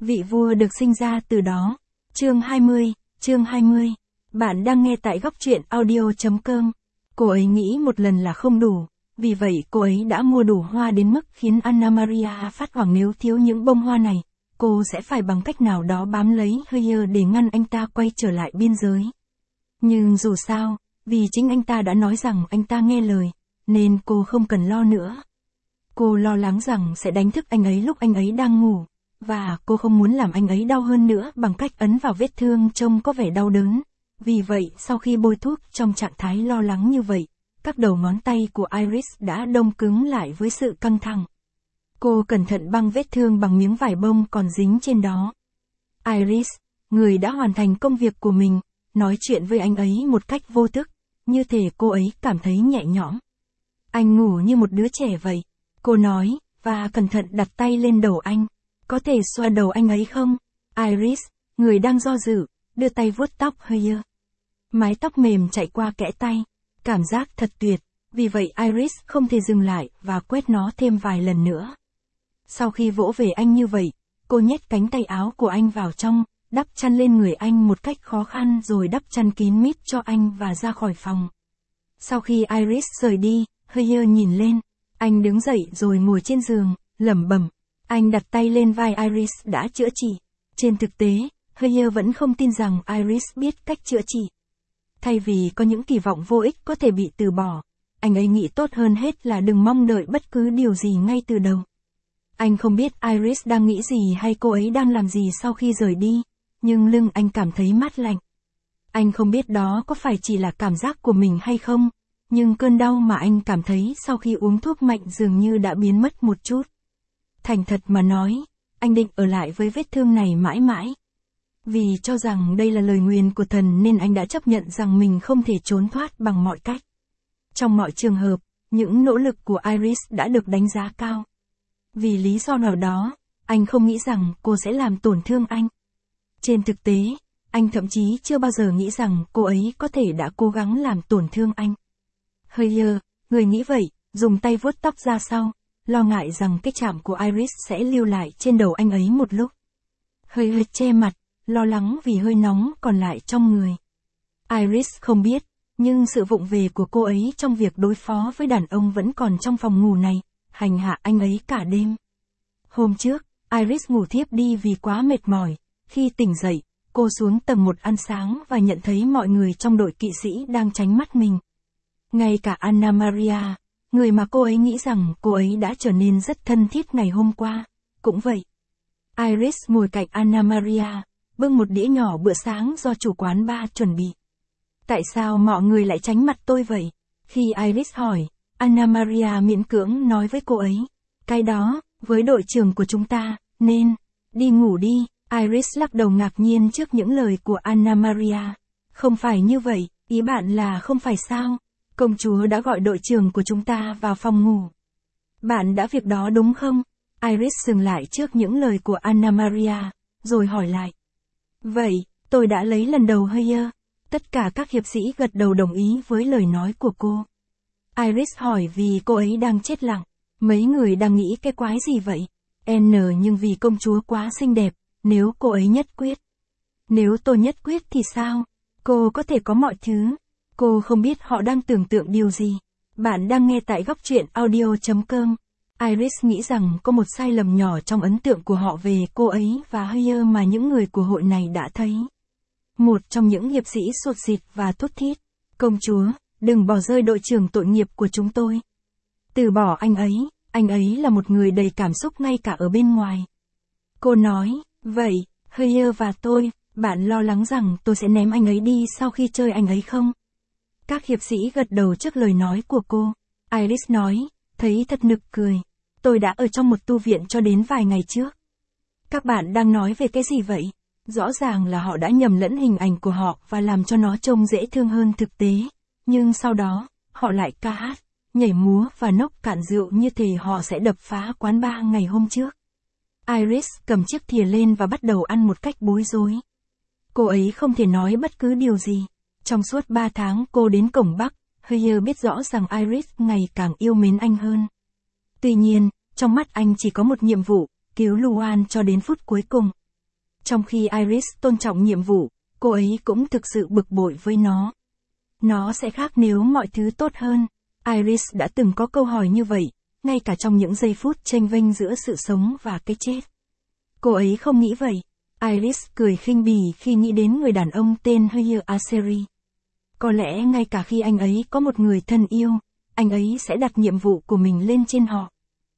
vị vua được sinh ra từ đó. Chương 20. Bạn đang nghe tại góc truyện audio.com. Cô ấy nghĩ một lần là không đủ, vì vậy cô ấy đã mua đủ hoa đến mức khiến Anna Maria phát hoảng, nếu thiếu những bông hoa này, cô sẽ phải bằng cách nào đó bám lấy Heuer để ngăn anh ta quay trở lại biên giới. Nhưng dù sao, vì chính anh ta đã nói rằng anh ta nghe lời, nên cô không cần lo nữa. Cô lo lắng rằng sẽ đánh thức anh ấy lúc anh ấy đang ngủ, và cô không muốn làm anh ấy đau hơn nữa bằng cách ấn vào vết thương trông có vẻ đau đớn. Vì vậy, sau khi bôi thuốc trong trạng thái lo lắng như vậy, các đầu ngón tay của Iris đã đông cứng lại với sự căng thẳng. Cô cẩn thận băng vết thương bằng miếng vải bông còn dính trên đó. Iris, người đã hoàn thành công việc của mình, nói chuyện với anh ấy một cách vô thức, như thể cô ấy cảm thấy nhẹ nhõm. Anh ngủ như một đứa trẻ vậy, cô nói, và cẩn thận đặt tay lên đầu anh. Có thể xoa đầu anh ấy không? Iris, người đang do dự, đưa tay vuốt tóc Heuer. Mái tóc mềm chạy qua kẽ tay, cảm giác thật tuyệt, vì vậy Iris không thể dừng lại và quét nó thêm vài lần nữa. Sau khi vỗ về anh như vậy, cô nhét cánh tay áo của anh vào trong, đắp chăn lên người anh một cách khó khăn rồi đắp chăn kín mít cho anh và ra khỏi phòng. Sau khi Iris rời đi, Heuer nhìn lên, anh đứng dậy rồi ngồi trên giường, lẩm bẩm. Anh đặt tay lên vai Iris đã chữa trị. Trên thực tế, Heuer vẫn không tin rằng Iris biết cách chữa trị. Thay vì có những kỳ vọng vô ích có thể bị từ bỏ, anh ấy nghĩ tốt hơn hết là đừng mong đợi bất cứ điều gì ngay từ đầu. Anh không biết Iris đang nghĩ gì hay cô ấy đang làm gì sau khi rời đi, nhưng lưng anh cảm thấy mát lạnh. Anh không biết đó có phải chỉ là cảm giác của mình hay không, nhưng cơn đau mà anh cảm thấy sau khi uống thuốc mạnh dường như đã biến mất một chút. Thành thật mà nói, anh định ở lại với vết thương này mãi mãi. Vì cho rằng đây là lời nguyền của thần nên anh đã chấp nhận rằng mình không thể trốn thoát bằng mọi cách. Trong mọi trường hợp, những nỗ lực của Iris đã được đánh giá cao. Vì lý do nào đó, anh không nghĩ rằng cô sẽ làm tổn thương anh. Trên thực tế, anh thậm chí chưa bao giờ nghĩ rằng cô ấy có thể đã cố gắng làm tổn thương anh. Heuer, người nghĩ vậy, dùng tay vuốt tóc ra sau, lo ngại rằng cái chạm của Iris sẽ lưu lại trên đầu anh ấy một lúc. Heuer che mặt, lo lắng vì hơi nóng còn lại trong người. Iris không biết, nhưng sự vụng về của cô ấy trong việc đối phó với đàn ông vẫn còn trong phòng ngủ này, hành hạ anh ấy cả đêm. Hôm trước, Iris ngủ thiếp đi vì quá mệt mỏi. Khi tỉnh dậy, cô xuống tầng 1 ăn sáng và nhận thấy mọi người trong đội kỵ sĩ đang tránh mắt mình. Ngay cả Anna Maria, người mà cô ấy nghĩ rằng cô ấy đã trở nên rất thân thiết ngày hôm qua, cũng vậy. Iris ngồi cạnh Anna Maria, bưng một đĩa nhỏ bữa sáng do chủ quán bar chuẩn bị. Tại sao mọi người lại tránh mặt tôi vậy? Khi Iris hỏi, Anna Maria miễn cưỡng nói với cô ấy. Cái đó, với đội trưởng của chúng ta, nên, đi ngủ đi. Iris lắc đầu ngạc nhiên trước những lời của Anna Maria. Không phải như vậy, ý bạn là không phải sao? Công chúa đã gọi đội trưởng của chúng ta vào phòng ngủ. Bạn đã việc đó đúng không? Iris dừng lại trước những lời của Anna Maria, rồi hỏi lại. Vậy, tôi đã lấy lần đầu Heuer. Tất cả các hiệp sĩ gật đầu đồng ý với lời nói của cô. Iris hỏi vì cô ấy đang chết lặng. Mấy người đang nghĩ cái quái gì vậy? Nhưng vì công chúa quá xinh đẹp, nếu cô ấy nhất quyết. Nếu tôi nhất quyết thì sao? Cô có thể có mọi thứ. Cô không biết họ đang tưởng tượng điều gì. Bạn đang nghe tại góc truyện audio.com. Iris nghĩ rằng có một sai lầm nhỏ trong ấn tượng của họ về cô ấy và Heuer mà những người của hội này đã thấy. Một trong những hiệp sĩ sụt sịt và thút thít. Công chúa, đừng bỏ rơi đội trưởng tội nghiệp của chúng tôi. Từ bỏ anh ấy là một người đầy cảm xúc ngay cả ở bên ngoài. Cô nói, vậy, Heuer và tôi, bạn lo lắng rằng tôi sẽ ném anh ấy đi sau khi chơi anh ấy không? Các hiệp sĩ gật đầu trước lời nói của cô. Iris nói, thấy thật nực cười. Tôi đã ở trong một tu viện cho đến vài ngày trước. Các bạn đang nói về cái gì vậy? Rõ ràng là họ đã nhầm lẫn hình ảnh của họ và làm cho nó trông dễ thương hơn thực tế. Nhưng sau đó, họ lại ca hát, nhảy múa và nốc cạn rượu như thể họ sẽ đập phá quán bar ngày hôm trước. Iris cầm chiếc thìa lên và bắt đầu ăn một cách bối rối. Cô ấy không thể nói bất cứ điều gì. Trong suốt 3 tháng cô đến cổng Bắc, Heuer biết rõ rằng Iris ngày càng yêu mến anh hơn. Tuy nhiên, trong mắt anh chỉ có một nhiệm vụ, cứu Luan cho đến phút cuối cùng. Trong khi Iris tôn trọng nhiệm vụ, cô ấy cũng thực sự bực bội với nó. Nó sẽ khác nếu mọi thứ tốt hơn. Iris đã từng có câu hỏi như vậy, ngay cả trong những giây phút chênh vênh giữa sự sống và cái chết. Cô ấy không nghĩ vậy. Iris cười khinh bỉ khi nghĩ đến người đàn ông tên Hoyer Aseri. Có lẽ ngay cả khi anh ấy có một người thân yêu, anh ấy sẽ đặt nhiệm vụ của mình lên trên họ.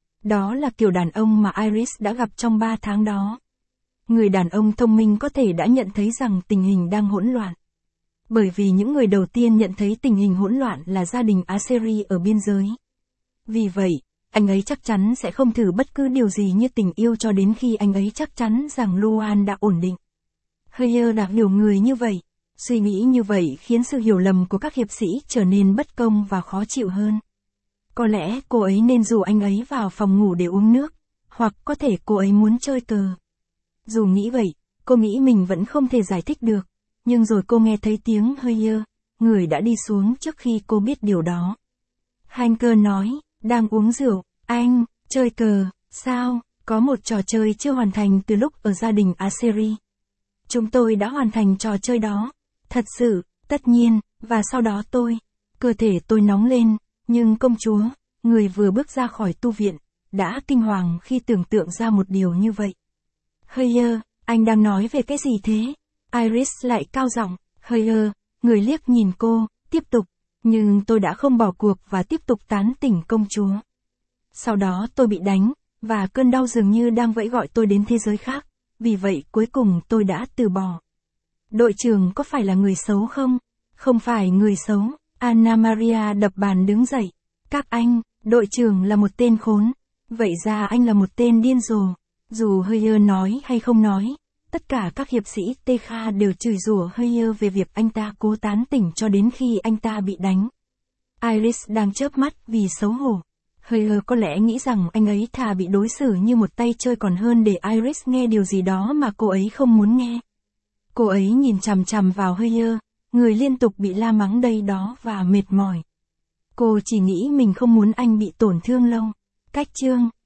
Đó là kiểu đàn ông mà Iris đã gặp trong 3 tháng đó. Người đàn ông thông minh có thể đã nhận thấy rằng tình hình đang hỗn loạn. Bởi vì những người đầu tiên nhận thấy tình hình hỗn loạn là gia đình Aseri ở biên giới. Vì vậy, anh ấy chắc chắn sẽ không thử bất cứ điều gì như tình yêu cho đến khi anh ấy chắc chắn rằng Luan đã ổn định. Hoyer đã hiểu người như vậy. Suy nghĩ như vậy khiến sự hiểu lầm của các hiệp sĩ trở nên bất công và khó chịu hơn. Có lẽ cô ấy nên rủ anh ấy vào phòng ngủ để uống nước, hoặc có thể cô ấy muốn chơi cờ. Dù nghĩ vậy, cô nghĩ mình vẫn không thể giải thích được, nhưng rồi cô nghe thấy tiếng Hoyer, người đã đi xuống trước khi cô biết điều đó. Hanker nói, đang uống rượu, anh, chơi cờ, sao, có một trò chơi chưa hoàn thành từ lúc ở gia đình Aseri. Chúng tôi đã hoàn thành trò chơi đó. Thật sự, tất nhiên, và sau đó cơ thể tôi nóng lên, nhưng công chúa, người vừa bước ra khỏi tu viện, đã kinh hoàng khi tưởng tượng ra một điều như vậy. Hoyer, anh đang nói về cái gì thế? Iris lại cao giọng, Hoyer, người liếc nhìn cô, tiếp tục, nhưng tôi đã không bỏ cuộc và tiếp tục tán tỉnh công chúa. Sau đó tôi bị đánh, và cơn đau dường như đang vẫy gọi tôi đến thế giới khác, vì vậy cuối cùng tôi đã từ bỏ. Đội trưởng có phải là người xấu không? Không phải người xấu, Anna Maria đập bàn đứng dậy. Các anh, đội trưởng là một tên khốn. Vậy ra anh là một tên điên rồ. Dù Hoyer nói hay không nói, tất cả các hiệp sĩ Tekha đều chửi rủa Hoyer về việc anh ta cố tán tỉnh cho đến khi anh ta bị đánh. Iris đang chớp mắt vì xấu hổ. Hoyer có lẽ nghĩ rằng anh ấy thà bị đối xử như một tay chơi còn hơn để Iris nghe điều gì đó mà cô ấy không muốn nghe. Cô ấy nhìn chằm chằm vào Hoyer, người liên tục bị la mắng đây đó và mệt mỏi. Cô chỉ nghĩ mình không muốn anh bị tổn thương lâu. Cách chương